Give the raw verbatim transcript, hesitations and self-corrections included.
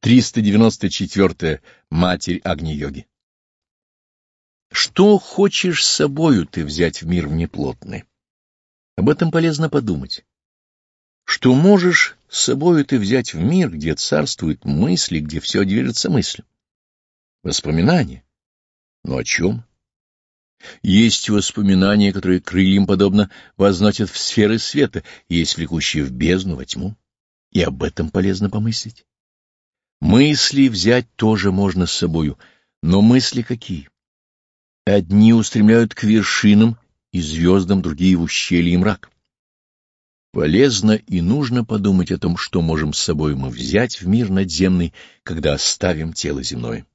триста девяносто четыре. Матерь Агни-йоги. Что хочешь с собою ты взять в мир внеплотный? Об этом полезно подумать. Что можешь с собою ты взять в мир, где царствуют мысли, где все движется мыслью? Воспоминания. Но о чем? Есть воспоминания, которые крыльям подобно возносят в сферы света, и есть влекущие в бездну, во тьму. И об этом полезно помыслить. Мысли взять тоже можно с собою, но мысли какие? Одни устремляют к вершинам и звездам, другие — в ущелье и мрак. Полезно и нужно подумать о том, что можем с собой мы взять в мир надземный, когда оставим тело земное.